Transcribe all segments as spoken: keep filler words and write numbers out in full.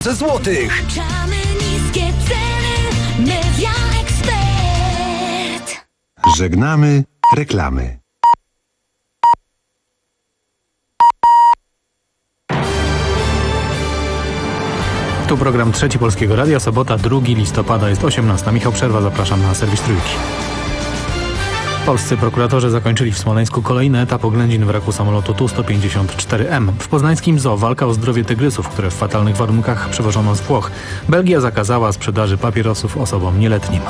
ze złotych. Niskie ceny, Media Expert. Żegnamy reklamy. Tu program Trzeci Polskiego Radia, sobota drugiego listopada, jest osiemnasta. Michał Przerwa, zapraszam na serwis Trójki. Polscy prokuratorzy zakończyli w Smoleńsku kolejny etap oględzin wraku samolotu Tu sto pięćdziesiąt cztery M. W poznańskim zoo walka o zdrowie tygrysów, które w fatalnych warunkach przewożono z Włoch. Belgia zakazała sprzedaży papierosów osobom nieletnim.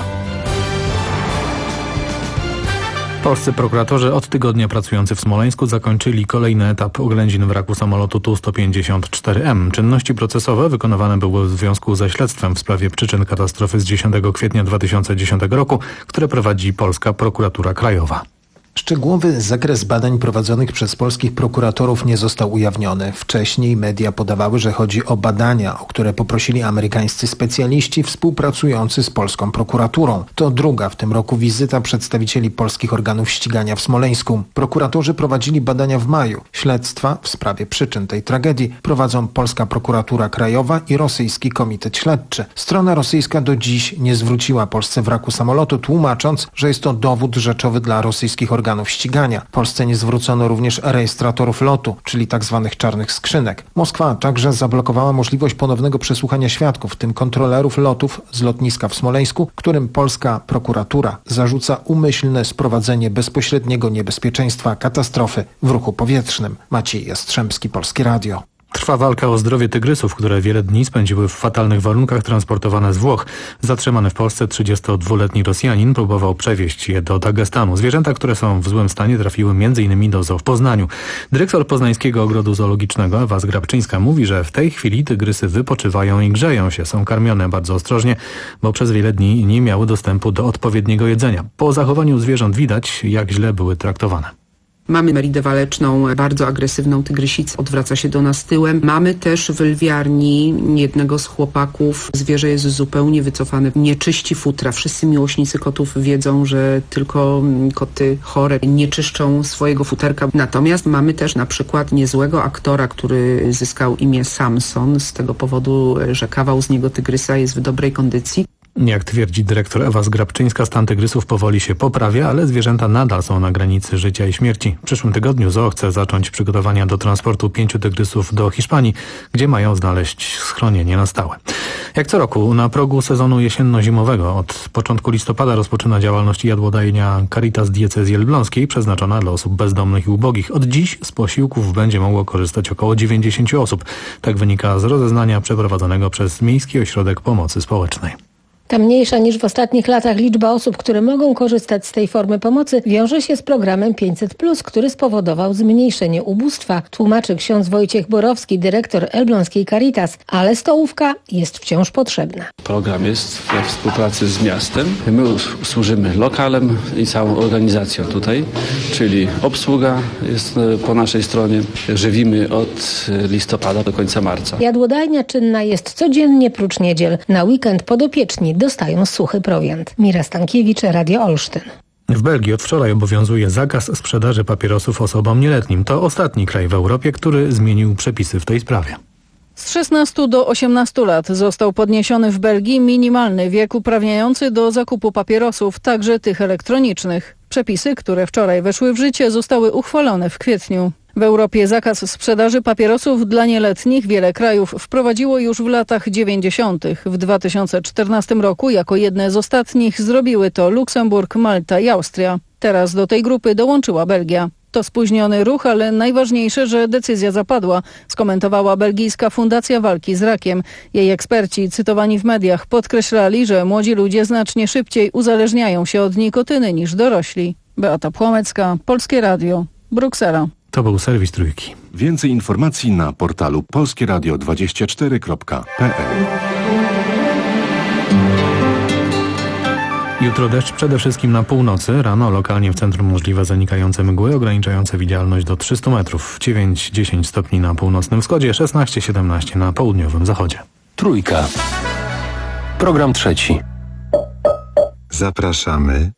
Polscy prokuratorzy od tygodnia pracujący w Smoleńsku zakończyli kolejny etap oględzin wraku samolotu Tu sto pięćdziesiąt cztery M. Czynności procesowe wykonywane były w związku ze śledztwem w sprawie przyczyn katastrofy z dziesiątego kwietnia dwa tysiące dziesiątego roku, które prowadzi Polska Prokuratura Krajowa. Szczegółowy zakres badań prowadzonych przez polskich prokuratorów nie został ujawniony. Wcześniej media podawały, że chodzi o badania, o które poprosili amerykańscy specjaliści współpracujący z polską prokuraturą. To druga w tym roku wizyta przedstawicieli polskich organów ścigania w Smoleńsku. Prokuratorzy prowadzili badania w maju. Śledztwa w sprawie przyczyn tej tragedii prowadzą Polska Prokuratura Krajowa i Rosyjski Komitet Śledczy. Strona rosyjska do dziś nie zwróciła Polsce wraku samolotu, tłumacząc, że jest to dowód rzeczowy dla rosyjskich organów organów ścigania. Polsce nie zwrócono również rejestratorów lotu, czyli tzw. czarnych skrzynek. Moskwa także zablokowała możliwość ponownego przesłuchania świadków, w tym kontrolerów lotów z lotniska w Smoleńsku, którym polska prokuratura zarzuca umyślne sprowadzenie bezpośredniego niebezpieczeństwa katastrofy w ruchu powietrznym. Maciej Jastrzębski, Polskie Radio. Trwa walka o zdrowie tygrysów, które wiele dni spędziły w fatalnych warunkach transportowane z Włoch. Zatrzymany w Polsce trzydziestodwuletni Rosjanin próbował przewieźć je do Dagestanu. Zwierzęta, które są w złym stanie, trafiły między innymi do zoo w Poznaniu. Dyrektor Poznańskiego Ogrodu Zoologicznego Ewa Zgrabczyńska mówi, że w tej chwili tygrysy wypoczywają i grzeją się. Są karmione bardzo ostrożnie, bo przez wiele dni nie miały dostępu do odpowiedniego jedzenia. Po zachowaniu zwierząt widać, jak źle były traktowane. Mamy meridę waleczną, bardzo agresywną tygrysicę, odwraca się do nas tyłem. Mamy też w lwiarni jednego z chłopaków. Zwierzę jest zupełnie wycofane, nie czyści futra. Wszyscy miłośnicy kotów wiedzą, że tylko koty chore nie czyszczą swojego futerka. Natomiast mamy też na przykład niezłego aktora, który zyskał imię Samson z tego powodu, że kawał z niego tygrysa jest w dobrej kondycji. Jak twierdzi dyrektor Ewa Zgrabczyńska, stan tygrysów powoli się poprawia, ale zwierzęta nadal są na granicy życia i śmierci. W przyszłym tygodniu zoo chce zacząć przygotowania do transportu pięciu tygrysów do Hiszpanii, gdzie mają znaleźć schronienie na stałe. Jak co roku na progu sezonu jesienno-zimowego od początku listopada rozpoczyna działalność jadłodajnia Caritas Diecezji Elbląskiej, przeznaczona dla osób bezdomnych i ubogich. Od dziś z posiłków będzie mogło korzystać około dziewięćdziesiąt osób. Tak wynika z rozeznania przeprowadzonego przez Miejski Ośrodek Pomocy Społecznej. Ta mniejsza niż w ostatnich latach liczba osób, które mogą korzystać z tej formy pomocy, wiąże się z programem pięćset plus, który spowodował zmniejszenie ubóstwa, tłumaczy ksiądz Wojciech Borowski, dyrektor elbląskiej Caritas, ale stołówka jest wciąż potrzebna. Program jest we współpracy z miastem. My służymy lokalem i całą organizacją tutaj, czyli obsługa jest po naszej stronie. Żywimy od listopada do końca marca. Jadłodajnia czynna jest codziennie prócz niedziel. Na weekend podopieczni dostają suchy prowiant. Mira Stankiewicz, Radio Olsztyn. W Belgii od wczoraj obowiązuje zakaz sprzedaży papierosów osobom nieletnim. To ostatni kraj w Europie, który zmienił przepisy w tej sprawie. Z szesnastu do osiemnastu lat został podniesiony w Belgii minimalny wiek uprawniający do zakupu papierosów, także tych elektronicznych. Przepisy, które wczoraj weszły w życie, zostały uchwalone w kwietniu. W Europie zakaz sprzedaży papierosów dla nieletnich wiele krajów wprowadziło już w latach dziewięćdziesiątych. W dwa tysiące czternastym roku jako jedne z ostatnich zrobiły to Luksemburg, Malta i Austria. Teraz do tej grupy dołączyła Belgia. To spóźniony ruch, ale najważniejsze, że decyzja zapadła, skomentowała belgijska Fundacja Walki z Rakiem. Jej eksperci, cytowani w mediach, podkreślali, że młodzi ludzie znacznie szybciej uzależniają się od nikotyny niż dorośli. Beata Płomecka, Polskie Radio, Bruksela. To był serwis Trójki. Więcej informacji na portalu polskieradio dwadzieścia cztery kropka p l. Jutro deszcz przede wszystkim na północy. Rano lokalnie w centrum możliwe zanikające mgły ograniczające widzialność do trzystu metrów. dziewięć do dziesięciu stopni na północnym wschodzie, szesnaście do siedemnastu na południowym zachodzie. Trójka. Program trzeci. Zapraszamy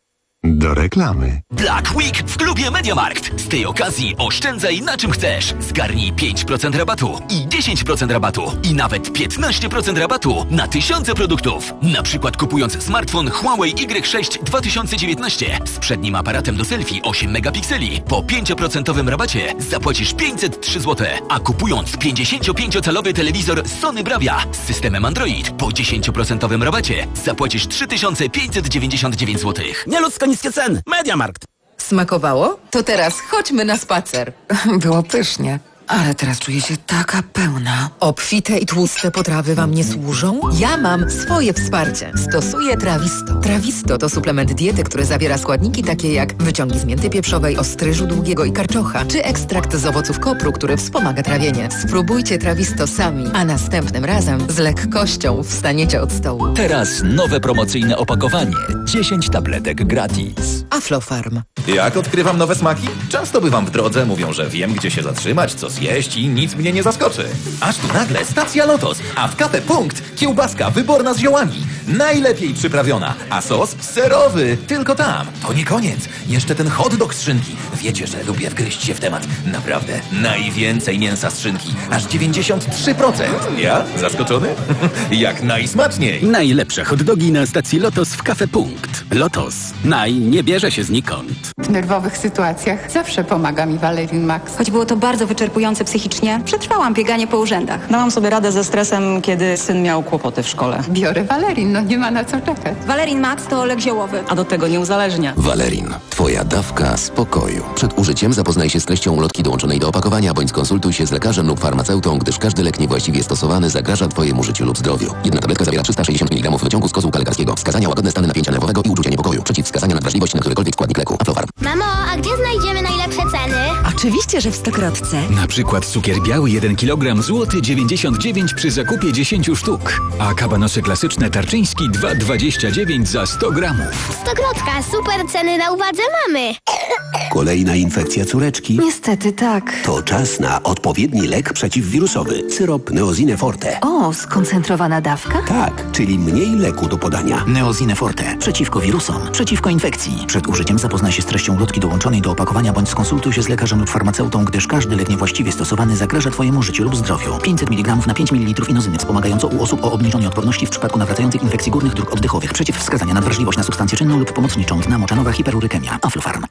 Do reklamy. Black Week w klubie MediaMarkt. Z tej okazji oszczędzaj na czym chcesz. Zgarnij pięć procent rabatu i dziesięć procent rabatu i nawet piętnaście procent rabatu na tysiące produktów. Na przykład kupując smartfon Huawei Y sześć dwa tysiące dziewiętnaście z przednim aparatem do selfie osiem megapikseli po pięć procent rabacie zapłacisz pięćset trzy złote, a kupując pięćdziesięciopięciocalowy telewizor Sony Bravia z systemem Android po dziesięć procent rabacie zapłacisz trzy tysiące pięćset dziewięćdziesiąt dziewięć złotych. Nieludzko niskie ceny. MediaMarkt. Smakowało? To teraz chodźmy na spacer. Było pysznie. Ale teraz czuję się taka pełna. Obfite i tłuste potrawy wam nie służą? Ja mam swoje wsparcie. Stosuję Trawisto. Trawisto to suplement diety, który zawiera składniki takie jak wyciągi z mięty pieprzowej, ostryżu długiego i karczocha, czy ekstrakt z owoców kopru, który wspomaga trawienie. Spróbujcie Trawisto sami, a następnym razem z lekkością wstaniecie od stołu. Teraz nowe promocyjne opakowanie. dziesięć tabletek gratis. Aflofarm. Jak odkrywam nowe smaki? Często bywam w drodze, mówią, że wiem, gdzie się zatrzymać, co zjeść i nic mnie nie zaskoczy. Aż tu nagle stacja Lotos, a w Cafe Punkt kiełbaska wyborna z ziołami. Najlepiej przyprawiona, a sos serowy. Tylko tam. To nie koniec. Jeszcze ten hot dog z szynki. Wiecie, że lubię wgryźć się w temat. Naprawdę. Najwięcej mięsa z szynki. Aż dziewięćdziesiąt trzy procent. Ja? Zaskoczony? Jak najsmaczniej. Najlepsze hot dogi na stacji Lotos w Cafe Punkt. Lotos. Naj nie bierze się znikąd. W nerwowych sytuacjach zawsze pomaga mi Valerin Max. Choć było to bardzo wyczerpujące psychicznie, przetrwałam bieganie po urzędach. Dałam sobie radę ze stresem, kiedy syn miał kłopoty w szkole. Biorę Valerin, no nie ma na co czekać. Valerin Max to lek ziołowy. A do tego nie uzależnia. Valerin. Twoja dawka spokoju. Przed użyciem zapoznaj się z treścią ulotki dołączonej do opakowania, bądź skonsultuj się z lekarzem lub farmaceutą, gdyż każdy lek niewłaściwie stosowany zagraża Twojemu życiu lub zdrowiu. Jedna tabletka zawiera trzysta sześćdziesiąt miligramów wyciągu z kozłka lekarskiego. Wskazania: łagodne stany napięcia nerwowego i uczucia niepokoju. Przeciwwskazania: nadwrażliwość na którykolwiek składnik leku. Aflofarm. Mamo, a gdzie znajdziemy najlepsze ceny? Oczywiście, że w Stokrotce. Na przykład cukier biały jeden kilogram złoty dziewięćdziesiąt dziewięć przy zakupie dziesięciu sztuk, a kabanosy klasyczne Tarczyński dwa dwadzieścia dziewięć za sto gramów. Stokrotka, super ceny na uwadze mamy. Kolejna infekcja córeczki? Niestety tak. To czas na odpowiedni lek przeciwwirusowy. Syrop Neosine Forte. O, skoncentrowana dawka? Tak, czyli mniej leku do podania. Neosine Forte. Przeciwko wirusom, przeciwko infekcji. Przed użyciem zapoznaj się z treścią ulotki dołączonej do opakowania, bądź skonsultuj się z lekarzem lub farmaceutą, gdyż każdy lek niewłaściwie stosowany zagraża Twojemu życiu lub zdrowiu. pięćset miligramów na pięć mililitrów inozyny wspomagająco u osób o obniżonej odporności w przypadku nawracających infekcji górnych dróg oddechowych. Przeciwwskazania: nadwrażliwość na substancję czynną lub pomocniczą, dna moczanowa, hiperurykemia. Aflofarm.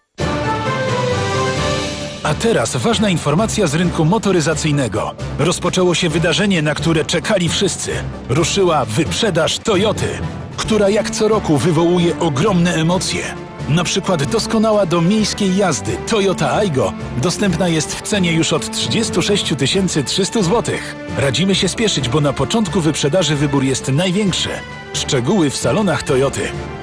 A teraz ważna informacja z rynku motoryzacyjnego. Rozpoczęło się wydarzenie, na które czekali wszyscy. Ruszyła wyprzedaż Toyoty, która jak co roku wywołuje ogromne emocje. Na przykład doskonała do miejskiej jazdy Toyota Aygo dostępna jest w cenie już od trzydzieści sześć tysięcy trzysta złotych. Radzimy się spieszyć, bo na początku wyprzedaży wybór jest największy. Szczegóły w salonach Toyoty.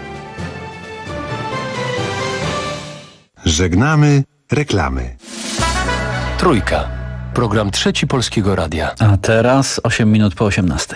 Żegnamy reklamy. Trójka. Program Trzeci Polskiego Radia. A teraz osiem minut po osiemnastej.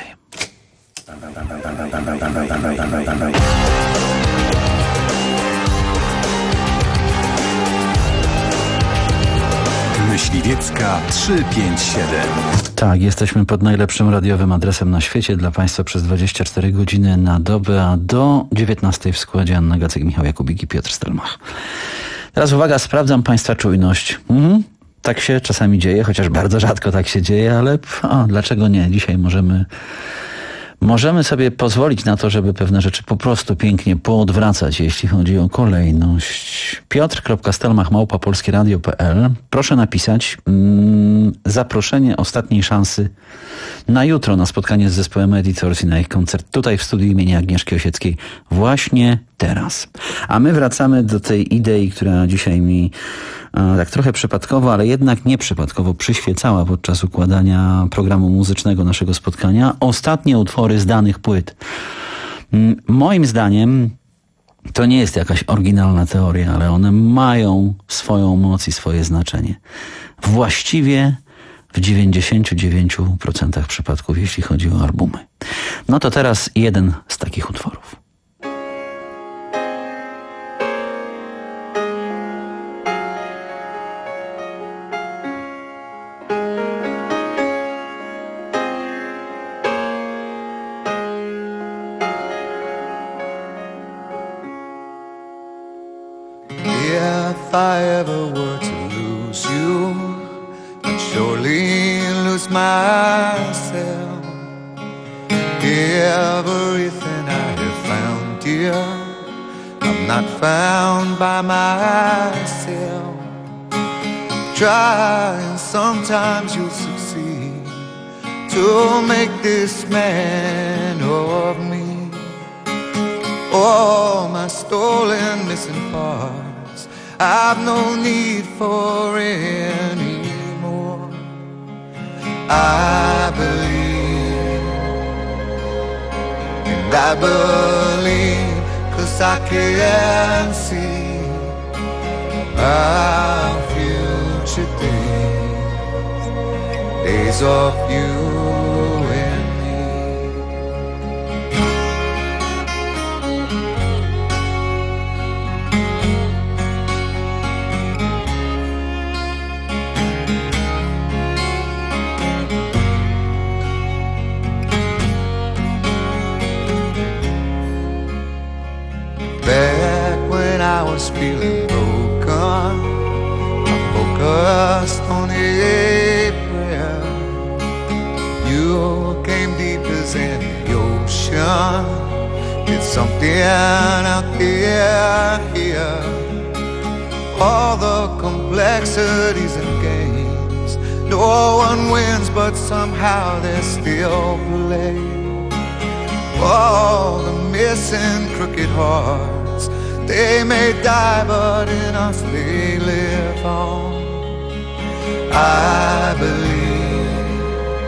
Myśliwiecka trzysta pięćdziesiąt siedem. Tak, jesteśmy pod najlepszym radiowym adresem na świecie dla Państwa przez dwadzieścia cztery godziny na dobę, a do dziewiętnastej w składzie Anna Gacek, Michał Jakubik i Piotr Stelmach. Teraz uwaga, sprawdzam Państwa czujność. Mhm. Tak się czasami dzieje, chociaż bardzo rzadko tak się dzieje, ale o, dlaczego nie? Dzisiaj możemy... Możemy sobie pozwolić na to, żeby pewne rzeczy po prostu pięknie poodwracać, jeśli chodzi o kolejność. piotr kropka stelmach małpa polskie radio kropka p l. Proszę napisać mm, zaproszenie ostatniej szansy na jutro na spotkanie z zespołem Editors i na ich koncert tutaj w studiu imienia Agnieszki Osieckiej właśnie teraz. A my wracamy do tej idei, która dzisiaj mi e, tak trochę przypadkowo, ale jednak nieprzypadkowo przyświecała podczas układania programu muzycznego naszego spotkania. Ostatnie utwory z danych płyt. Mm, moim zdaniem to nie jest jakaś oryginalna teoria, ale one mają swoją moc i swoje znaczenie. Właściwie w dziewięćdziesięciu dziewięciu procentach przypadków, jeśli chodzi o albumy. No to teraz jeden z takich utworów. I ever were to lose you, I'd surely lose myself. Everything I have found, dear, I'm not found by myself. Try and sometimes you'll succeed to make this man of me. All my stolen missing parts I've no need for anymore. I believe, and I believe, 'cause I can see our future days, days of you and me. Back when I was feeling broken, I focused on a prayer. You came deep as any ocean, did something out there here. All the complexities and games, no one wins, but somehow they still play. All the missing crooked hearts, they may die, but in us they live on. I believe,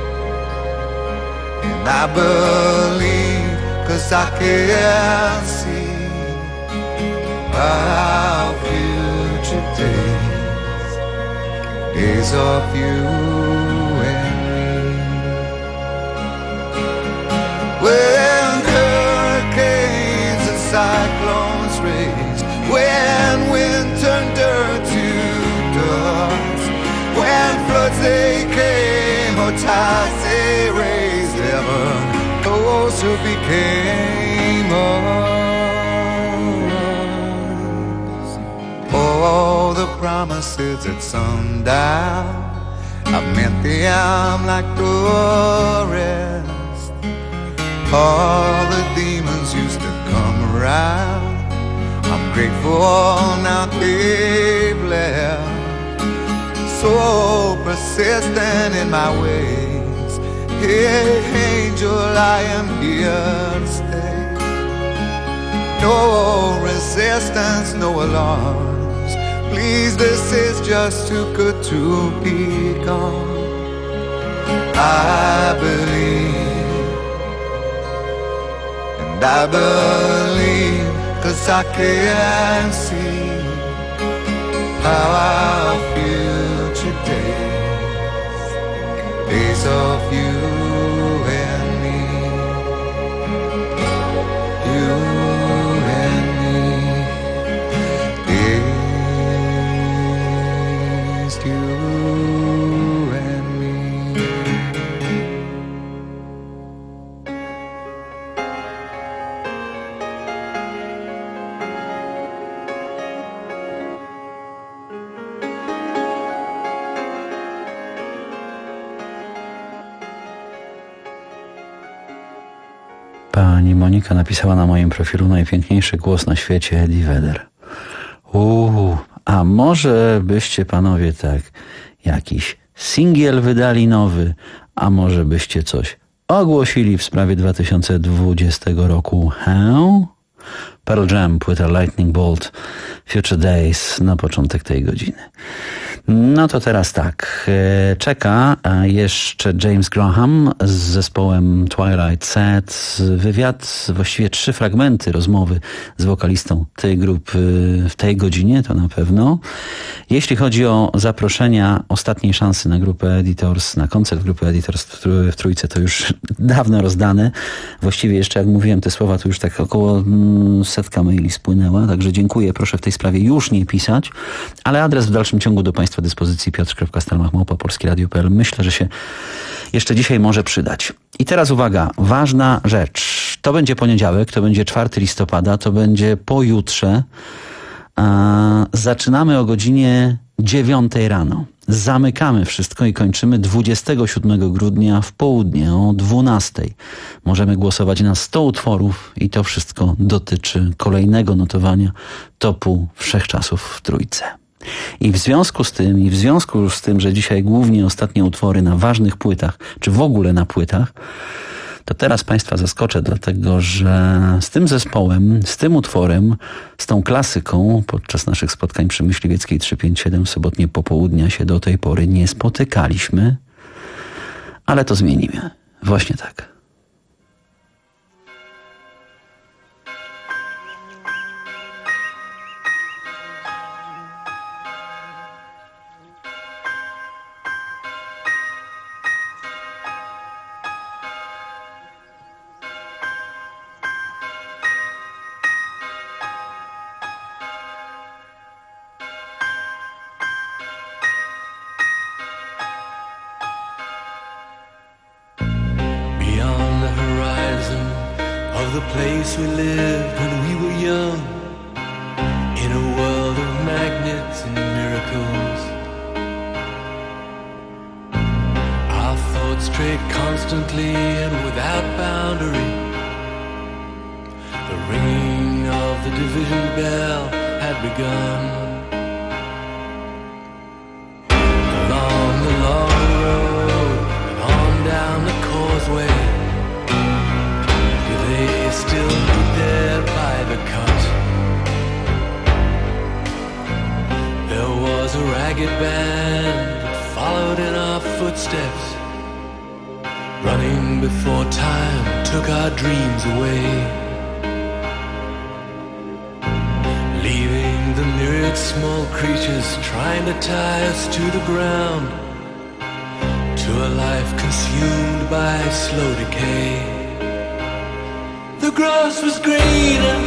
and I believe, 'cause I can see our future days, days of you and me. When hurricanes and cyclones raged, when wind turned dirt to dust, when floods they came or tides they raised, heaven those who became us. All the promises at sundown, I meant them like the rest. All the demons used to come around, I'm grateful now they've left. So persistent in my ways, hey angel, I am here to stay. No resistance, no alarms, please, this is just too good to be gone. I believe, and I believe, 'cause I can see how our future days, days of you and me, you and me, days you and me. Pani Monika napisała na moim profilu: najpiękniejszy głos na świecie, Eddie Vedder. Uuu, a może byście panowie tak jakiś singiel wydali nowy, a może byście coś ogłosili w sprawie dwa tysiące dwudziestego roku, he? Pearl Jam, płyta Lightning Bolt, Future Days na początek tej godziny. No to teraz tak, czeka jeszcze James Graham z zespołem Twilight Set. Wywiad, właściwie trzy fragmenty rozmowy z wokalistą tej grupy w tej godzinie, to na pewno. Jeśli chodzi o zaproszenia ostatniej szansy na grupę Editors, na koncert grupy Editors w Trójce, to już dawno rozdane. Właściwie jeszcze, jak mówiłem te słowa, to już tak około setka maili spłynęła, także dziękuję, proszę w tej sprawie już nie pisać, ale adres w dalszym ciągu do Państwa dyspozycji: piotr kropka stelmach małpa polskie radio kropka p l. Myślę, że się jeszcze dzisiaj może przydać. I teraz uwaga, ważna rzecz. To będzie poniedziałek, to będzie czwartego listopada, to będzie pojutrze, A zaczynamy o godzinie dziewiątej rano. Zamykamy wszystko i kończymy dwudziestego siódmego grudnia w południe o dwunastej. Możemy głosować na sto utworów i to wszystko dotyczy kolejnego notowania topu wszechczasów w trójce. I w związku z tym, i w związku już z tym, że dzisiaj głównie ostatnie utwory na ważnych płytach, czy w ogóle na płytach, to teraz Państwa zaskoczę, dlatego że z tym zespołem, z tym utworem, z tą klasyką podczas naszych spotkań przy Myśliwieckiej trzysta pięćdziesiąt siedem sobotnie popołudnia się do tej pory nie spotykaliśmy, ale to zmienimy. Właśnie tak. The place we lived when we were young, in a world of magnets and miracles. Our thoughts strayed constantly and without boundary. The ringing of the division bell had begun. Along the long road and on down the causeway, still there by the cut. There was a ragged band that followed in our footsteps, running before time took our dreams away, leaving the myriad small creatures trying to tie us to the ground, to a life consumed by slow decay. The grass was greener,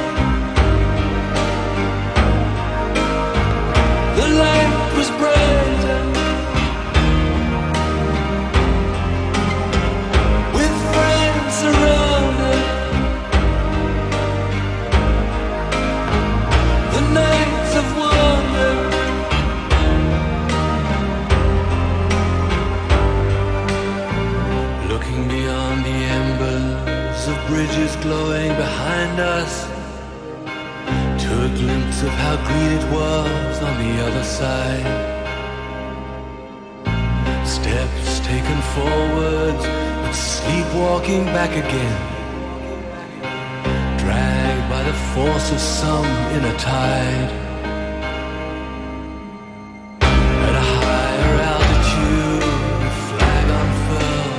the light was brighter, with friends around us. The nights of wonder, looking beyond the embers of bridges glowing behind us, to a glimpse of how green it was on the other side. Steps taken forwards, but sleepwalking back again, dragged by the force of some inner tide. At a higher altitude, the flag unfurled,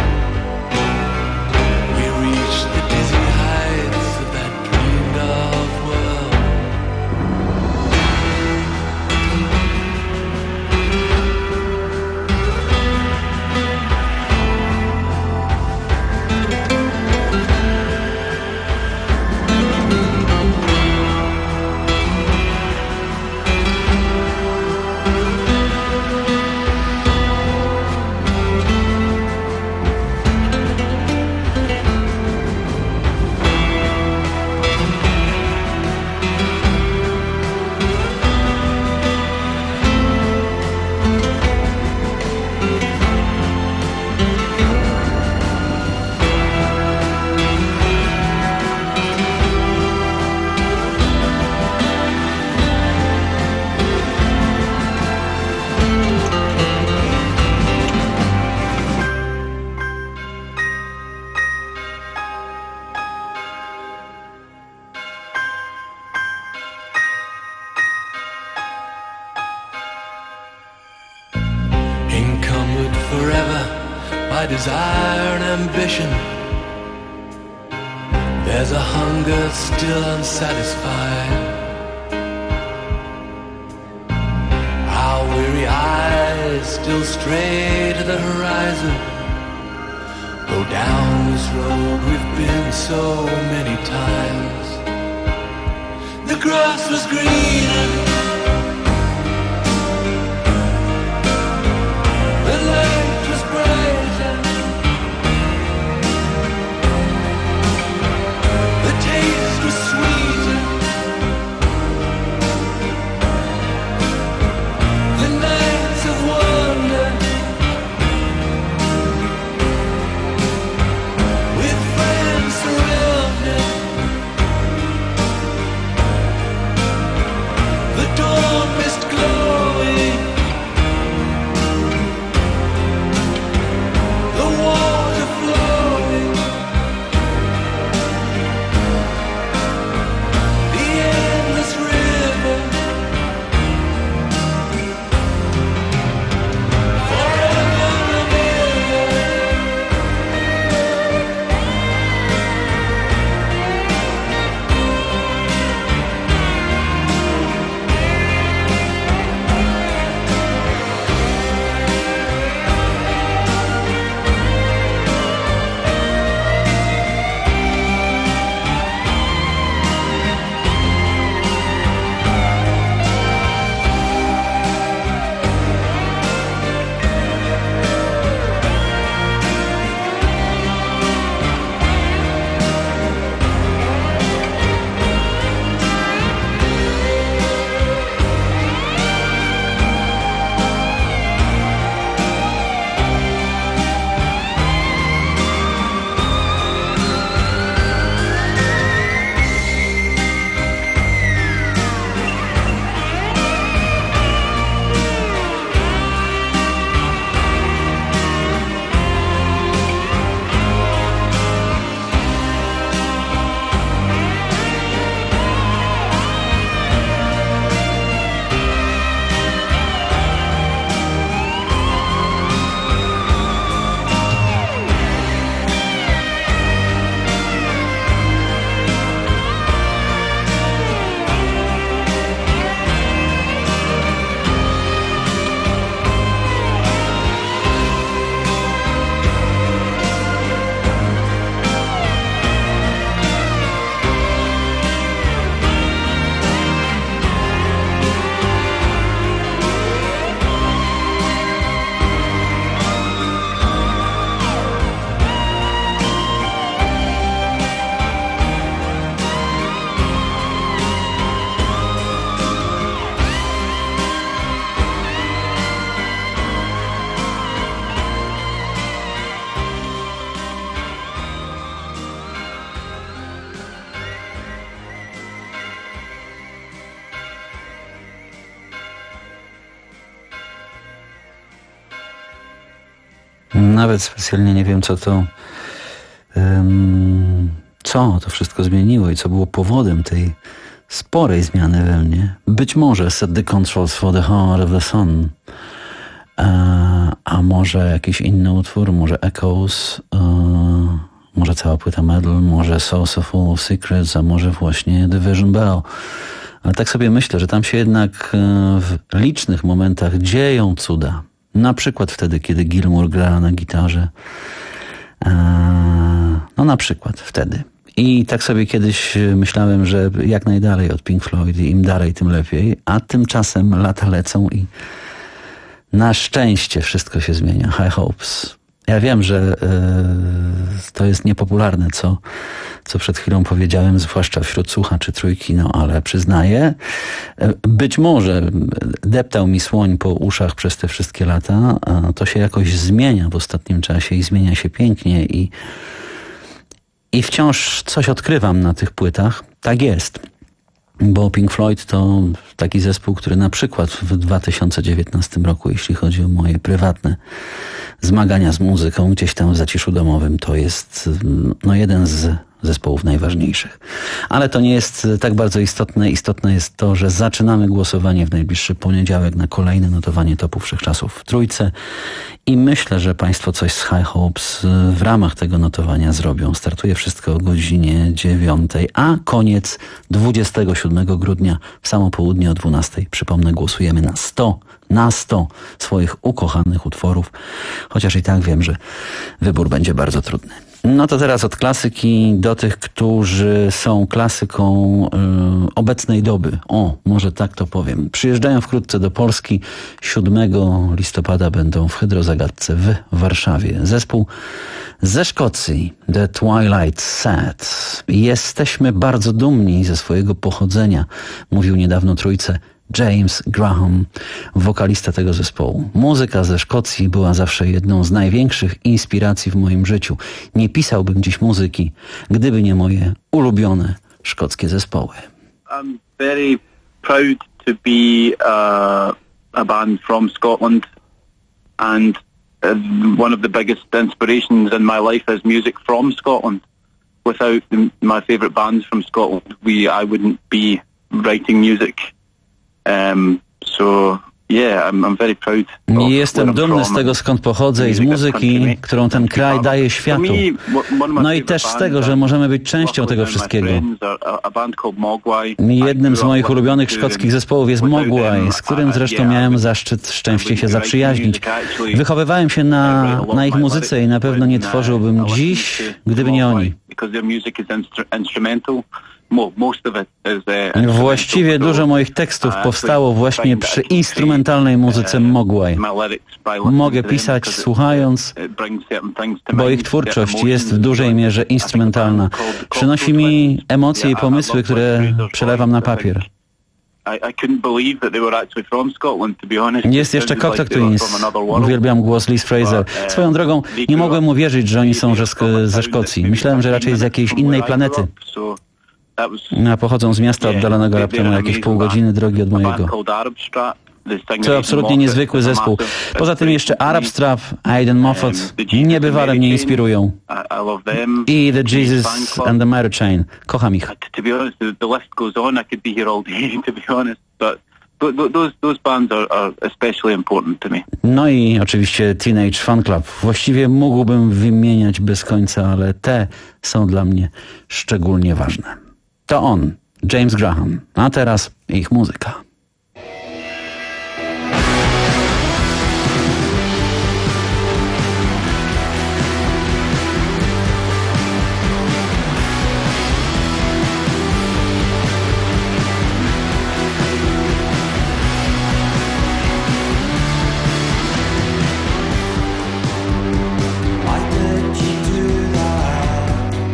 we reached the dizzy heights of that dreamed of world. Encumbered forever by desire and ambition, there's a hunger still unsatisfied. Our weary eyes still stray to the horizon, go down this road we've been so many times. The grass was greener, the light was brighter, the taste was sweeter, Nawet specjalnie nie wiem, co to um, co to wszystko zmieniło i co było powodem tej sporej zmiany we mnie. Być może Set the Controls for the Heart of the Sun, a, a może jakiś inny utwór, może Echoes, a, może cała płyta Metal, może Source of All Secrets, a może właśnie Division Bell. Ale tak sobie myślę, że tam się jednak w licznych momentach dzieją cuda. Na przykład wtedy, kiedy Gilmour gra na gitarze. No na przykład wtedy. I tak sobie kiedyś myślałem, że jak najdalej od Pink Floyd i im dalej, tym lepiej. A tymczasem lata lecą i na szczęście wszystko się zmienia. High Hopes. Ja wiem, że y, to jest niepopularne, co, co przed chwilą powiedziałem, zwłaszcza wśród słuchaczy Trójki, no ale przyznaję, być może deptał mi słoń po uszach przez te wszystkie lata, a to się jakoś zmienia w ostatnim czasie i zmienia się pięknie i, i wciąż coś odkrywam na tych płytach. Tak jest. Bo Pink Floyd to taki zespół, który na przykład w dwa tysiące dziewiętnastym roku, jeśli chodzi o moje prywatne zmagania z muzyką gdzieś tam w zaciszu domowym, to jest no jeden z zespołów najważniejszych. Ale to nie jest tak bardzo istotne. Istotne jest to, że zaczynamy głosowanie w najbliższy poniedziałek na kolejne notowanie topu wszechczasów w Trójce i myślę, że Państwo coś z High Hopes w ramach tego notowania zrobią. Startuje wszystko o godzinie dziewiątej, a koniec dwudziestego siódmego grudnia w samo południe o dwunastej. Przypomnę, głosujemy na sto, na sto swoich ukochanych utworów, chociaż i tak wiem, że wybór będzie bardzo trudny. No to teraz od klasyki do tych, którzy są klasyką y, obecnej doby. O, może tak to powiem. Przyjeżdżają wkrótce do Polski. siódmego listopada będą w Hydrozagadce w Warszawie. Zespół ze Szkocji, The Twilight Sad. Jesteśmy bardzo dumni ze swojego pochodzenia, mówił niedawno Trójce James Graham, wokalista tego zespołu. Muzyka ze Szkocji była zawsze jedną z największych inspiracji w moim życiu. Nie pisałbym dziś muzyki, gdyby nie moje ulubione szkockie zespoły. I'm very proud to be uh, a band from Scotland, and uh, one of the biggest inspirations in my life is music from Scotland. Without my favourite bands from Scotland, we I wouldn't be writing music. Um, so yeah, I'm, I'm very proud. Jestem dumny z tego, skąd pochodzę i z muzyki, którą ten kraj daje światu. No i też z tego, że możemy być częścią tego wszystkiego. Jednym z moich ulubionych szkockich zespołów jest Mogwai, z którym zresztą miałem zaszczyt, szczęście się zaprzyjaźnić. Wychowywałem się na, na ich muzyce i na pewno nie tworzyłbym dziś, gdyby nie oni. Właściwie dużo moich tekstów powstało właśnie przy instrumentalnej muzyce Mogwai. Mogę pisać słuchając, bo ich twórczość jest w dużej mierze instrumentalna. Przynosi mi emocje i pomysły, które przelewam na papier. Jest jeszcze Cocteau Twins. Uwielbiam głos Liz Fraser. Swoją drogą nie mogłem uwierzyć, że oni są ze Szkocji. Myślałem, że raczej z jakiejś innej planety. A pochodzą z miasta oddalonego raptem o jakieś pół godziny drogi od mojego. To absolutnie niezwykły zespół. Poza tym jeszcze Arab Strap, Aidan Moffat niebywale mnie inspirują. I The Jesus and the Mary Chain. Kocham ich. No i oczywiście Teenage Fan Club. Właściwie mógłbym wymieniać bez końca, ale te są dla mnie szczególnie ważne. To on, James Graham, a teraz ich muzyka.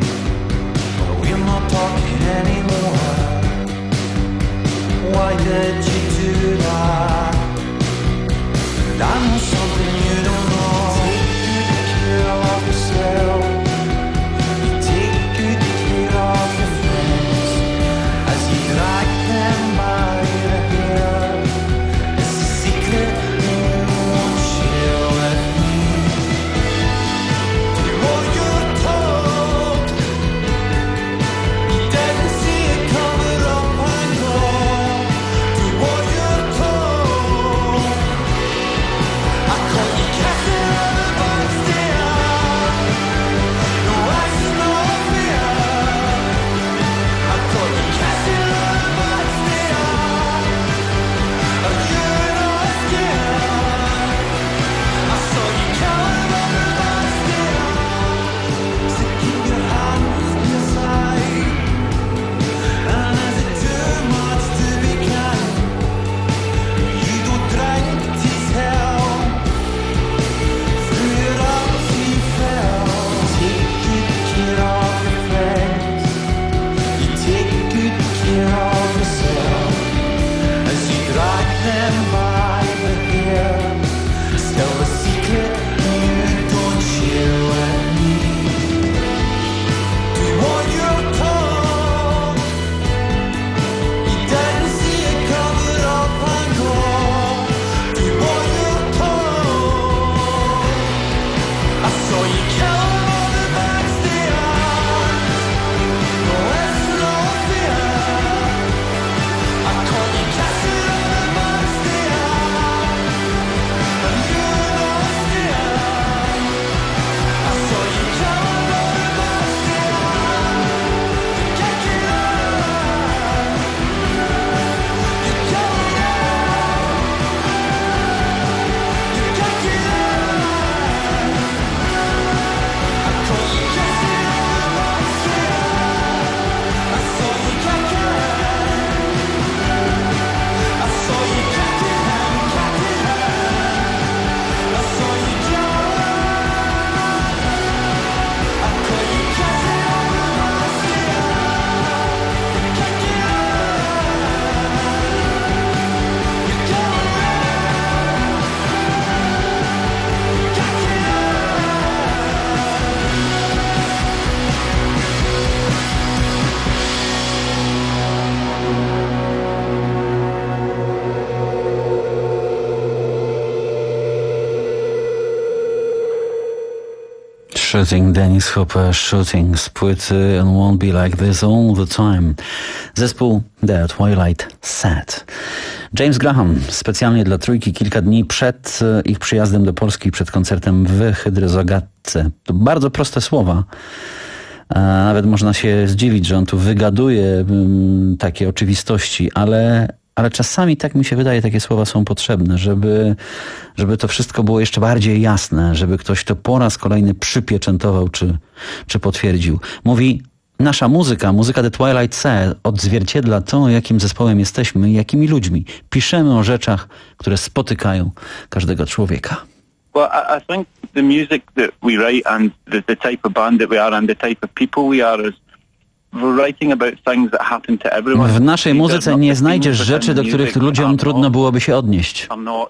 Why did Shooting, Dennis Hopper, Shooting z płyty And Won't Be Like This All The Time. Zespół The Twilight Sad. James Graham specjalnie dla Trójki kilka dni przed ich przyjazdem do Polski, przed koncertem w Hydrozagadce. To bardzo proste słowa. A nawet można się zdziwić, że on tu wygaduje um, takie oczywistości, ale... Ale czasami, tak mi się wydaje, takie słowa są potrzebne, żeby, żeby to wszystko było jeszcze bardziej jasne, żeby ktoś to po raz kolejny przypieczętował czy, czy potwierdził. Mówi, nasza muzyka, muzyka The Twilight Sad odzwierciedla to, jakim zespołem jesteśmy i jakimi ludźmi. Piszemy o rzeczach, które spotykają każdego człowieka. Well, I, I think the music that we write and the, the type of band that we are and the type of people we are is w naszej muzyce nie znajdziesz rzeczy, do których ludziom trudno byłoby się odnieść.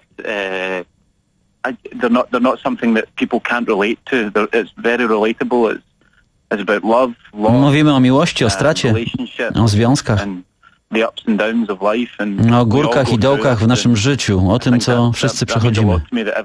Mówimy o miłości, o stracie, o związkach, o górkach i dołkach w naszym życiu, o tym, co wszyscy przechodzimy.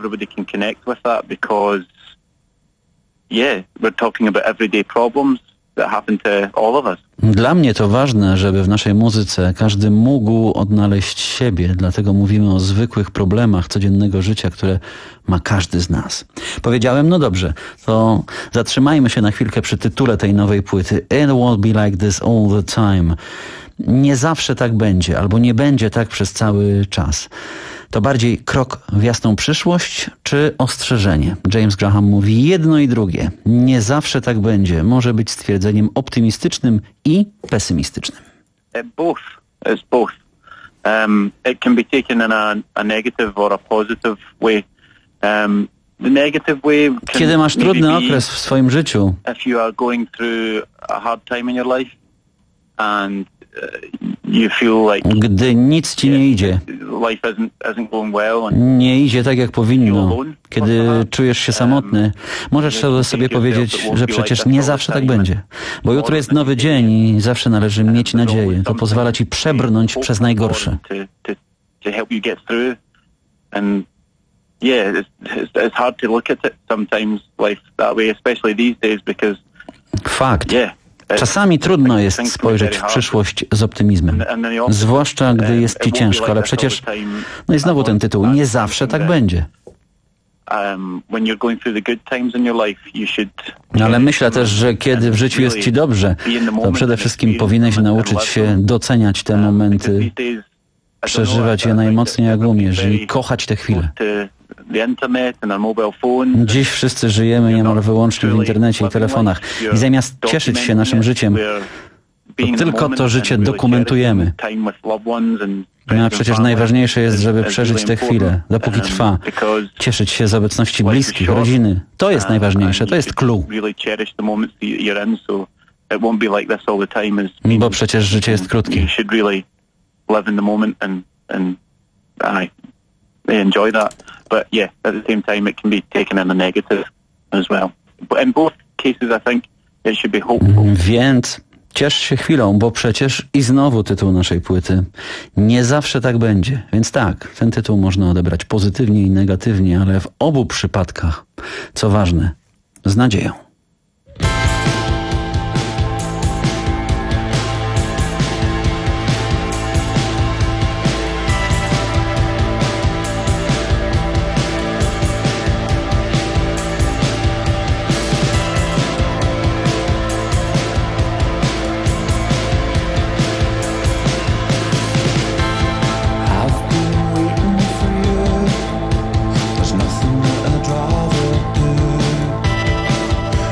Dla mnie to ważne, żeby w naszej muzyce każdy mógł odnaleźć siebie, dlatego mówimy o zwykłych problemach codziennego życia, które ma każdy z nas. Powiedziałem, no dobrze, to zatrzymajmy się na chwilkę przy tytule tej nowej płyty. It won't be like this all the time. Nie zawsze tak będzie, albo nie będzie tak przez cały czas. To bardziej krok w jasną przyszłość, czy ostrzeżenie? James Graham mówi jedno i drugie. Nie zawsze tak będzie. Może być stwierdzeniem optymistycznym i pesymistycznym. Both. It's both. Um, it can be taken in a, a negative or a positive way. Um, the negative way can Kiedy masz trudny okres w swoim życiu, if you are going through a hard time in your life and you feel like gdy nic ci nie idzie, life isn't, isn't going well and nie idzie tak jak powinno, kiedy czujesz się samotny, możesz sobie powiedzieć, że przecież nie zawsze tak będzie, bo jutro jest nowy dzień i zawsze należy mieć nadzieję. To pozwala ci przebrnąć przez najgorsze. Fakt. Czasami trudno jest spojrzeć w przyszłość z optymizmem, zwłaszcza gdy jest ci ciężko, ale przecież, no i znowu ten tytuł, nie zawsze tak będzie. Ale myślę też, że kiedy w życiu jest ci dobrze, to przede wszystkim powinieneś nauczyć się doceniać te momenty, przeżywać je najmocniej jak umiesz i kochać te chwile. Dziś wszyscy żyjemy niemal wyłącznie w internecie i telefonach i zamiast cieszyć się naszym życiem, to tylko to życie dokumentujemy. No a przecież najważniejsze jest, żeby przeżyć tę chwilę, dopóki trwa, cieszyć się z obecności bliskich, rodziny. To jest najważniejsze, to jest clue. Bo przecież życie jest krótkie. Enjoy that, but yeah, at the same time it can be taken in a negative as well. But in both cases I think it should be hopeful. Więc ciesz się chwilą, bo przecież i znowu tytuł naszej płyty. Nie zawsze tak będzie. Więc tak, ten tytuł można odebrać pozytywnie i negatywnie, ale w obu przypadkach, co ważne, z nadzieją. There's nothing that I'd rather do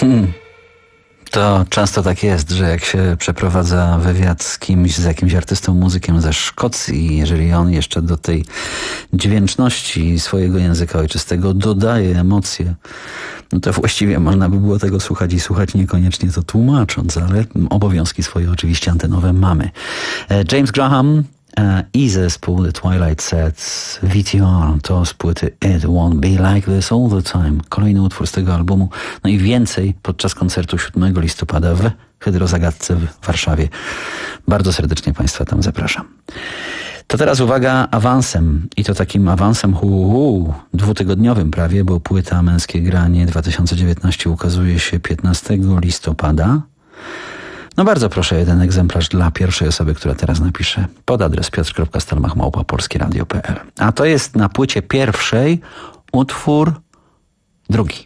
Hmm. To często tak jest, że jak się przeprowadza wywiad z kimś, z jakimś artystą, muzykiem ze Szkocji, jeżeli on jeszcze do tej dźwięczności swojego języka ojczystego dodaje emocje, no to właściwie można by było tego słuchać i słuchać niekoniecznie to tłumacząc, ale obowiązki swoje oczywiście antenowe mamy. James Graham i zespół The Twilight Sets, V T R, to z płyty It Won't Be Like This All The Time. Kolejny utwór z tego albumu, no i więcej podczas koncertu siódmego listopada w Hydrozagadce w Warszawie. Bardzo serdecznie Państwa tam zapraszam. To teraz uwaga, awansem i to takim awansem hu, hu, dwutygodniowym prawie, bo płyta Męskie Granie dwa tysiące dziewiętnaście ukazuje się piętnastego listopada. No bardzo proszę, jeden egzemplarz dla pierwszej osoby, która teraz napisze pod adres piotr kropka stelmach małpa polskie radio kropka p l. A to jest na płycie pierwszej utwór drugi.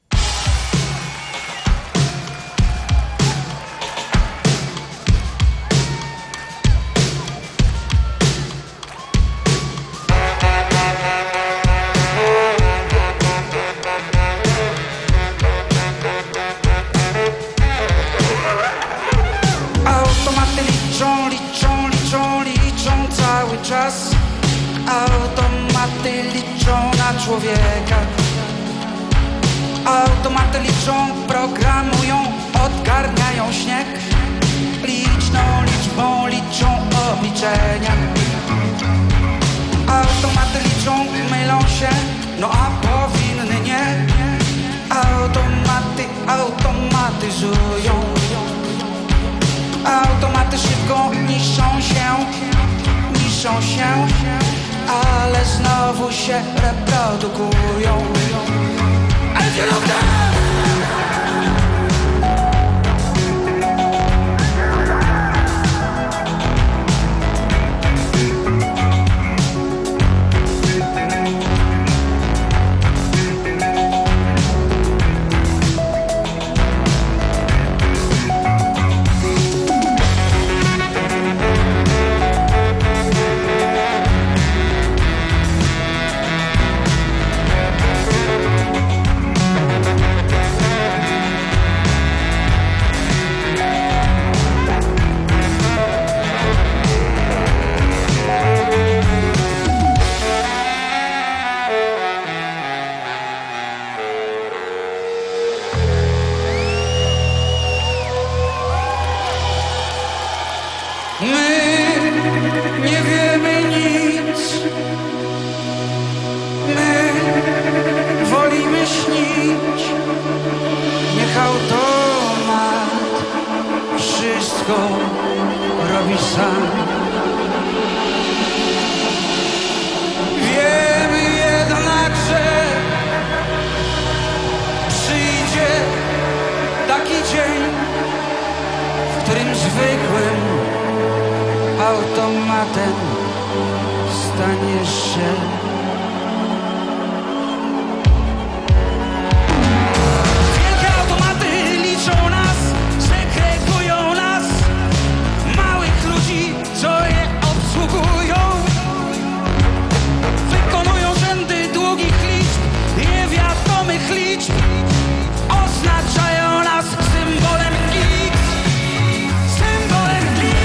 Automaty liczą na człowieka. Automaty liczą, programują, odgarniają śnieg. Liczną liczbą liczą obliczenia. Automaty liczą, mylą się, no a powinny nie. Automaty automatyzują. Automaty szybko niszczą się, niszczą się, ale znowu się reprodukują. And you know that. Automatem staniesz się. Wielkie automaty liczą nas, segregują nas, małych ludzi, co je obsługują. Wykonują rzędy długich liczb, niewiadomych liczb, oznaczają nas symbolem X, symbolem X.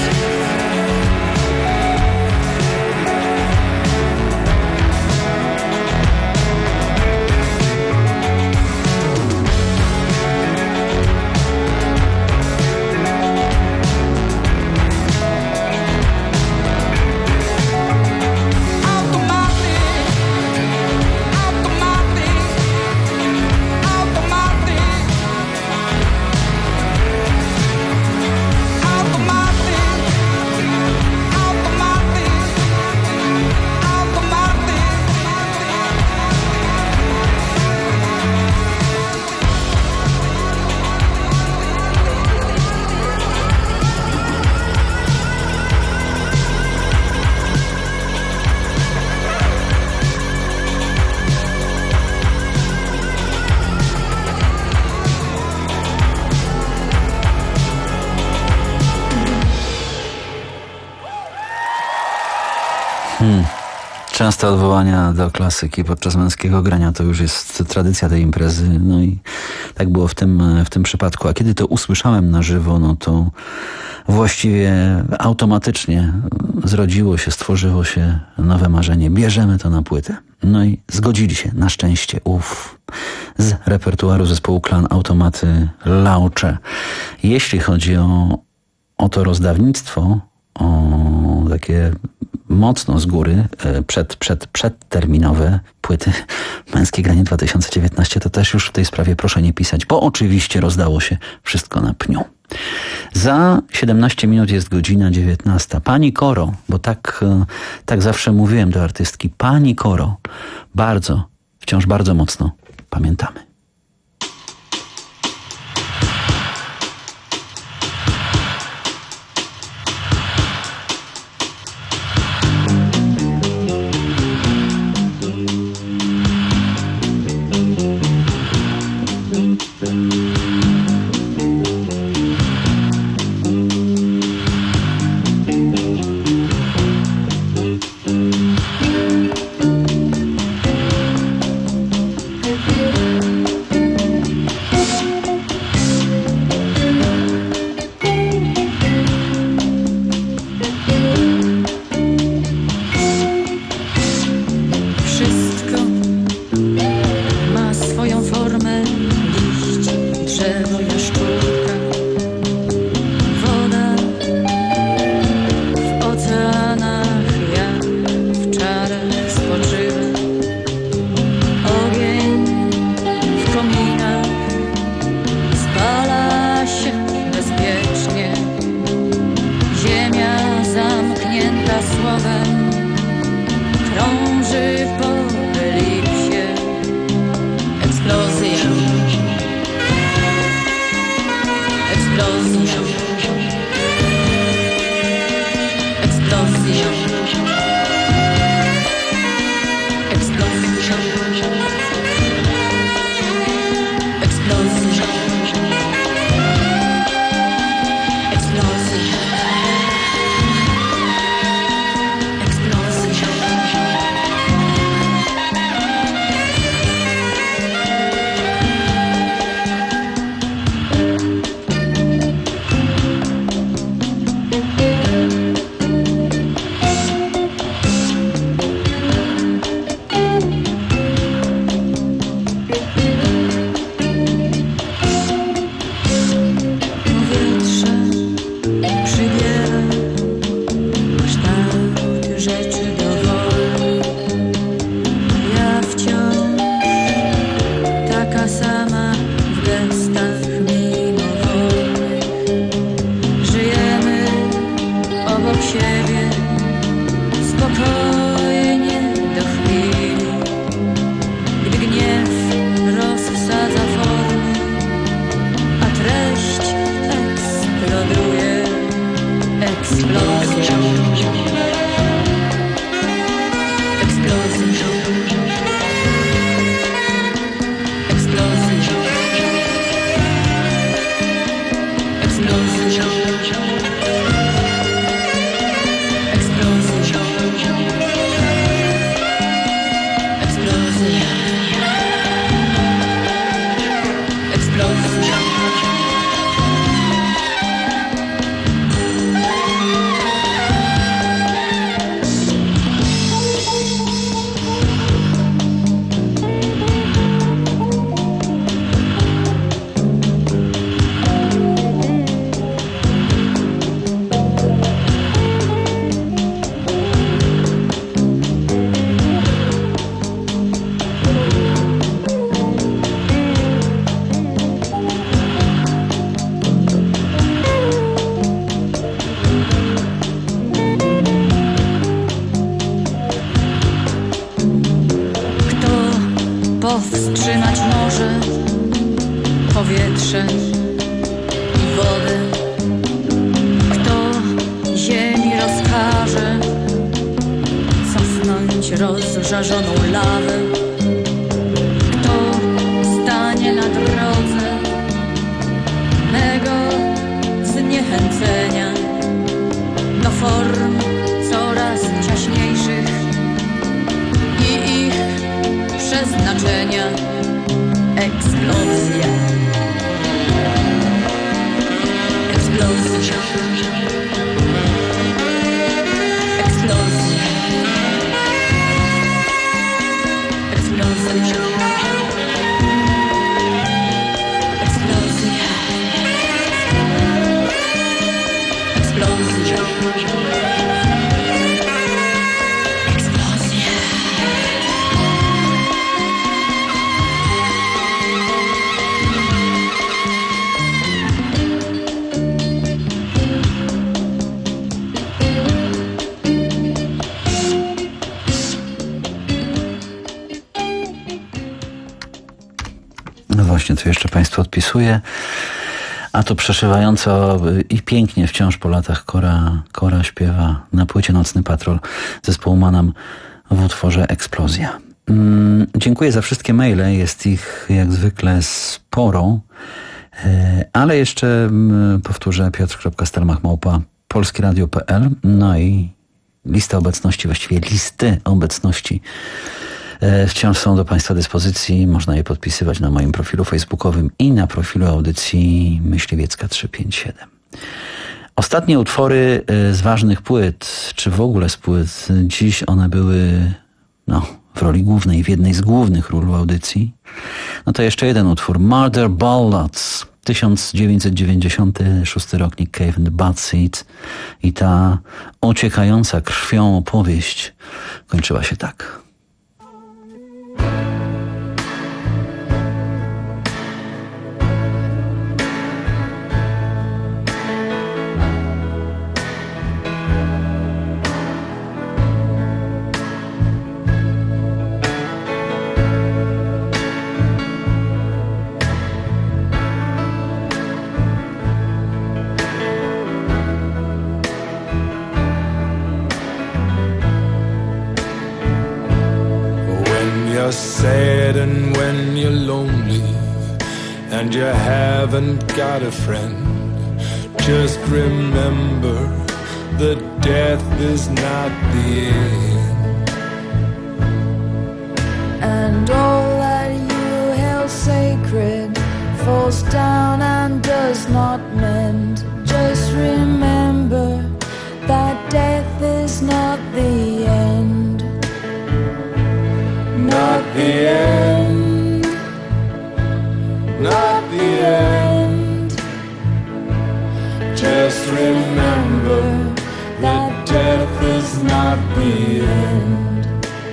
Hmm. Częste odwołania do klasyki podczas Męskiego Grania to już jest tradycja tej imprezy. No i Tak było w tym, w tym przypadku. A kiedy to usłyszałem na żywo, no to właściwie automatycznie zrodziło się, stworzyło się nowe marzenie. Bierzemy to na płytę. No i zgodzili się, na szczęście, uff, z repertuaru zespołu Klan Automaty Laucze. Jeśli chodzi o, o to rozdawnictwo, o takie mocno z góry, przed, przed, przedterminowe płyty Męskie Granie dwa tysiące dziewiętnaście, to też już w tej sprawie proszę nie pisać, bo oczywiście rozdało się wszystko na pniu. Za siedemnaście minut jest godzina dziewiętnasta. Pani Koro, bo tak, tak zawsze mówiłem do artystki, Pani Koro, bardzo, wciąż bardzo mocno pamiętamy. powstrzymać morze, powietrze i wodę. Kto ziemi rozkaże cofnąć rozżarzoną lawę? Kto stanie na drodze mego zniechęcenia do form coraz ciaśniejszych i ich przeznaczenia? Eksplozja. właśnie, tu jeszcze Państwu odpisuję. A tu przeszywająco i pięknie wciąż po latach Kora, Kora śpiewa na płycie Nocny Patrol zespołu Manam w utworze Eksplozja. Mm, dziękuję za wszystkie maile, jest ich jak zwykle sporo, e, ale jeszcze m, powtórzę piotr kropka stelmach małpa polskieradio kropka p l, no i lista obecności, właściwie listy obecności e, wciąż są do Państwa dyspozycji. Można je podpisywać na moim profilu facebookowym i na profilu audycji Myśliwiecka trzysta pięćdziesiąt siedem. Ostatnie utwory z ważnych płyt, czy w ogóle z płyt, dziś one były no, w roli głównej, w jednej z głównych ról w audycji. No to jeszcze jeden utwór, Murder Ballads, tysiąc dziewięćset dziewięćdziesiąty szósty rok, Nick Cave and the Bad Seeds, i ta ociekająca krwią opowieść kończyła się tak. Sad and when you're lonely and you haven't got a friend, just remember that death is not the end. And all that you held sacred falls down and does not mend. Just remember that death is not the end. Not the end, not the end. Just remember that death is not the end.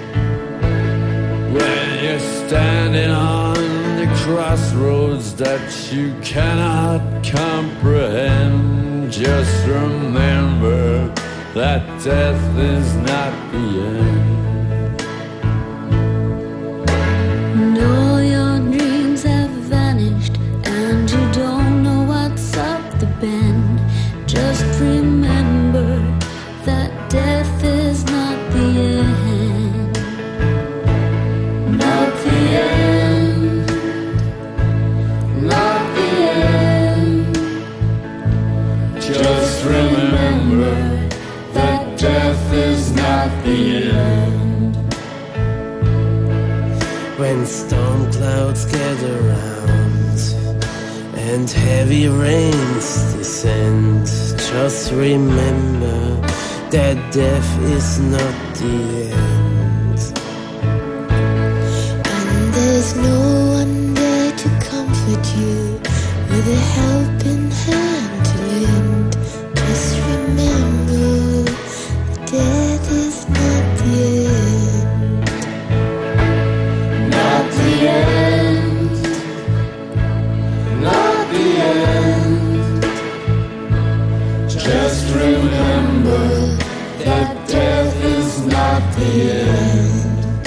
When you're standing on the crossroads that you cannot comprehend, just remember that death is not the end. All your dreams have vanished and you don't know what's up the bend. Just remember that death is not the end. Not the end. Not the end. Just remember that death is not the end. When storm clouds gather round and heavy rains descend, just remember that death is not the end. And there's no one there to comfort you with a helping hand to lend. Just remember that death is not the end. Not the end, not the end. Just remember that death is not the end.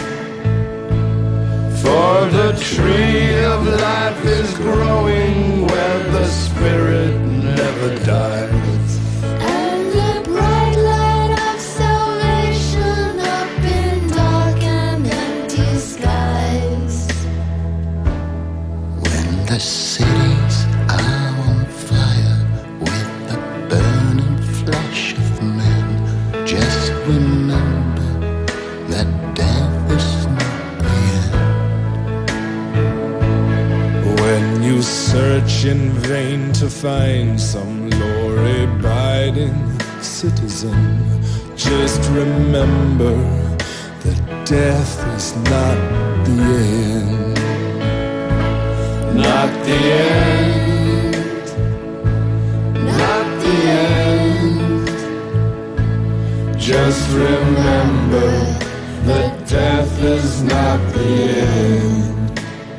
For the tree of life is growing where the spirit never dies. And the bright light of salvation up in dark and empty skies. When the cities are on fire with the burning flesh of men, just remember that death is not the end. When you search in vain to find some law-abiding citizen, just remember that death is not the end. Not the end, not the end. Just remember that death is not the end.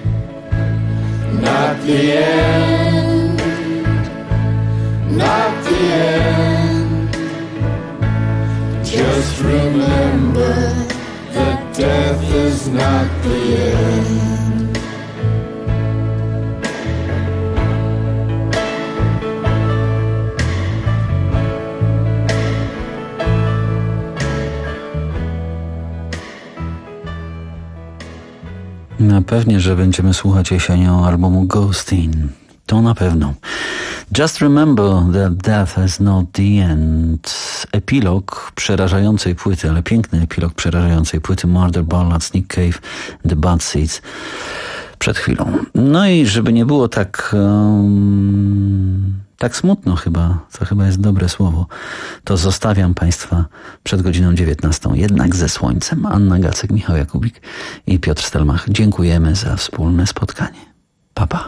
Not the end, not the end. Just remember that death is not the end. No pewnie, że będziemy słuchać jesienią albumu Ghostin. To na pewno. Just remember that death is not the end. Epilog przerażającej płyty, ale piękny epilog przerażającej płyty Murder Ballads, Nick Cave, The Bad Seeds. Przed chwilą. No i żeby nie było tak um, tak smutno chyba, to chyba jest dobre słowo, to zostawiam Państwa przed godziną dziewiętnastą. Jednak ze słońcem. Anna Gacek, Michał Jakubik i Piotr Stelmach. Dziękujemy za wspólne spotkanie. Pa, pa.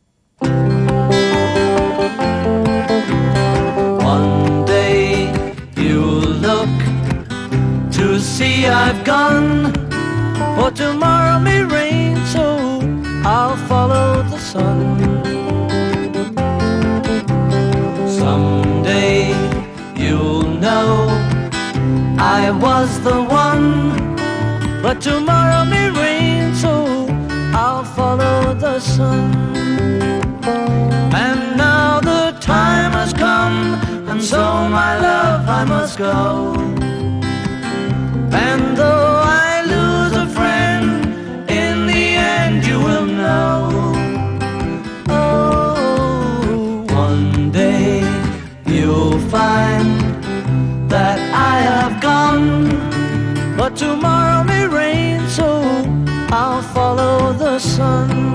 One day you'll look to see I've gone, for tomorrow may rain, so I'll follow the sun. Someday you'll know I was the one, but tomorrow may rain, so I'll follow the sun. And now the time has come, and so my love I must go. And though I lose a friend, in the end you will know. Oh, one day you'll find that I have gone, but tomorrow may rain, so I'll follow the sun.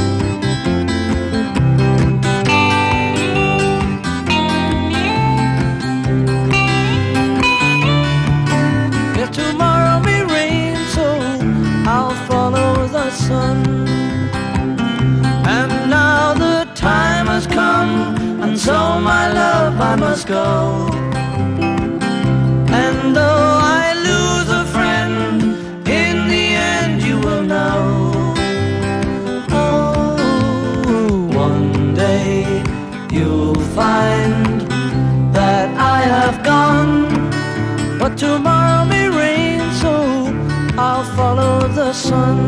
Tomorrow may rain, so I'll follow the sun. And now the time has come, and so my love I must go. And though I lose a friend, in the end you will know. Oh, one day you'll find that I have gone, but tomorrow may rain, so I'll follow the sun.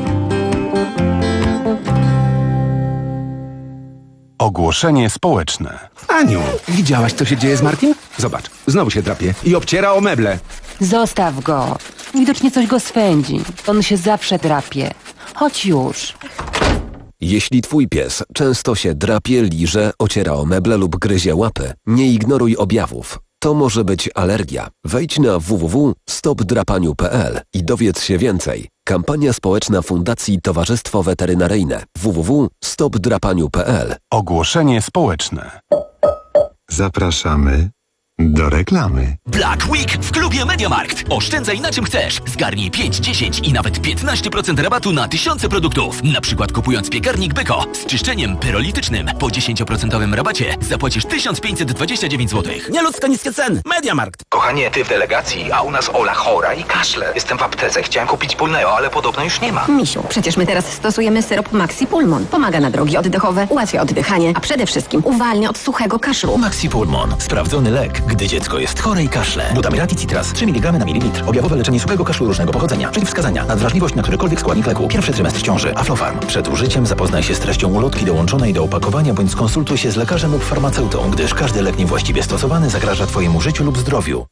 Ogłoszenie społeczne. Aniu, widziałaś, co się dzieje z Martim? Zobacz, znowu się drapie i obciera o meble. Zostaw go. Widocznie coś go swędzi. On się zawsze drapie. Chodź już. Jeśli twój pies często się drapie, liże, ociera o meble lub gryzie łapy, nie ignoruj objawów. To może być alergia. Wejdź na w w w kropka stop drapaniu kropka p l i dowiedz się więcej. Kampania społeczna Fundacji Towarzystwo Weterynaryjne. w w w kropka stop drapaniu kropka p l. Ogłoszenie społeczne. Zapraszamy do reklamy. Black Week w klubie MediaMarkt. Oszczędzaj na czym chcesz. Zgarnij pięć, dziesięć i nawet piętnaście procent rabatu na tysiące produktów. Na przykład kupując piekarnik Beko z czyszczeniem pyrolitycznym po dziesięć procent rabacie zapłacisz tysiąc pięćset dwadzieścia dziewięć złotych. Nieludzko niskie ceny. MediaMarkt. Kochanie, ty w delegacji, a u nas Ola chora i kaszle. Jestem w aptece, chciałem kupić Pulneo, ale podobno już nie ma. Misiu, przecież my teraz stosujemy syrop Maxi Pulmon. Pomaga na drogi oddechowe, ułatwia oddychanie, a przede wszystkim uwalnia od suchego kaszlu. Maxi Pulmon. Sprawdzony lek, gdy dziecko jest chore i kaszle. Butamirati Citras. trzy miligramy na mililitr. Objawowe leczenie suchego kaszlu różnego pochodzenia. Przeciwwskazania. Nadwrażliwość na którykolwiek składnik leku. Pierwszy trymestr ciąży. Aflofarm. Przed użyciem zapoznaj się z treścią ulotki dołączonej do opakowania bądź skonsultuj się z lekarzem lub farmaceutą, gdyż każdy lek niewłaściwie stosowany zagraża Twojemu życiu lub zdrowiu.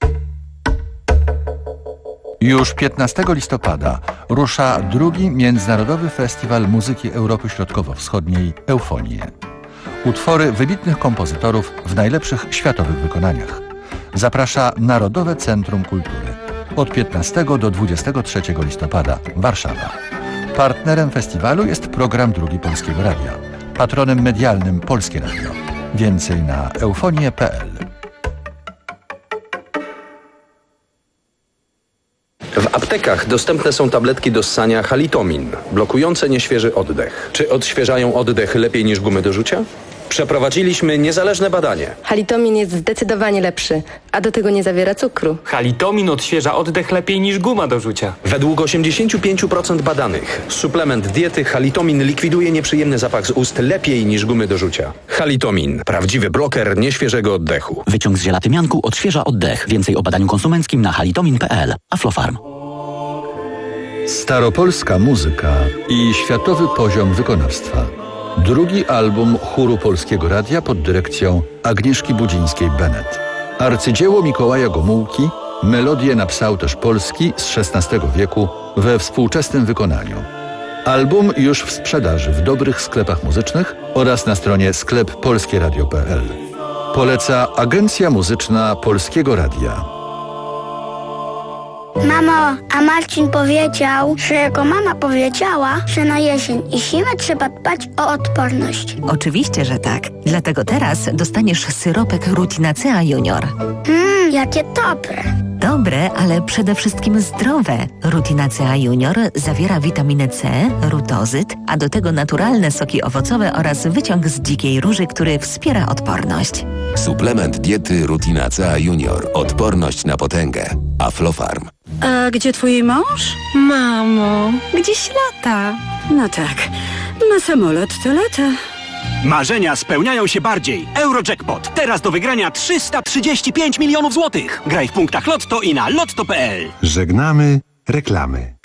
Już piętnastego listopada rusza drugi Międzynarodowy Festiwal Muzyki Europy Środkowo-Wschodniej Eufonie. Utwory wybitnych kompozytorów w najlepszych światowych wykonaniach. Zaprasza Narodowe Centrum Kultury. Od piętnastego do dwudziestego trzeciego listopada. Warszawa. Partnerem festiwalu jest program Drugi Polskiego Radia. Patronem medialnym Polskie Radio. Więcej na eufonie kropka p l. W aptekach dostępne są tabletki do ssania Halitomin, blokujące nieświeży oddech. Czy odświeżają oddech lepiej niż gumy do rzucia? Przeprowadziliśmy niezależne badanie. Halitomin jest zdecydowanie lepszy, a do tego nie zawiera cukru. Halitomin odświeża oddech lepiej niż guma do rzucia. Według osiemdziesiąt pięć procent badanych suplement diety Halitomin likwiduje nieprzyjemny zapach z ust lepiej niż gumy do rzucia. Halitomin. Prawdziwy bloker nieświeżego oddechu. Wyciąg z żelatymianku odświeża oddech. Więcej o badaniu konsumenckim na halitomin kropka p l. Aflofarm. Staropolska muzyka i światowy poziom wykonawstwa. Drugi album chóru Polskiego Radia pod dyrekcją Agnieszki Budzińskiej-Bennett. Arcydzieło Mikołaja Gomułki, melodie napisał też Polski z szesnastego wieku we współczesnym wykonaniu. Album już w sprzedaży w dobrych sklepach muzycznych oraz na stronie sklep polskieradio kropka p l. Poleca Agencja Muzyczna Polskiego Radia. Mamo, a Marcin powiedział, że jego mama powiedziała, że na jesień i zimę trzeba dbać o odporność. Oczywiście, że tak. Dlatego teraz dostaniesz syropek Rutinacea Junior. Mmm, jakie dobre. Dobre, ale przede wszystkim zdrowe. Rutinacea Junior zawiera witaminę C, rutozyt, a do tego naturalne soki owocowe oraz wyciąg z dzikiej róży, który wspiera odporność. Suplement diety Rutinacea Junior. Odporność na potęgę. Aflofarm. A gdzie twój mąż? Mamo, gdzieś lata. No tak, na samolot to lata. Marzenia spełniają się bardziej. Eurojackpot. Teraz do wygrania trzysta trzydzieści pięć milionów złotych. Graj w punktach Lotto i na lotto kropka p l. Żegnamy reklamy.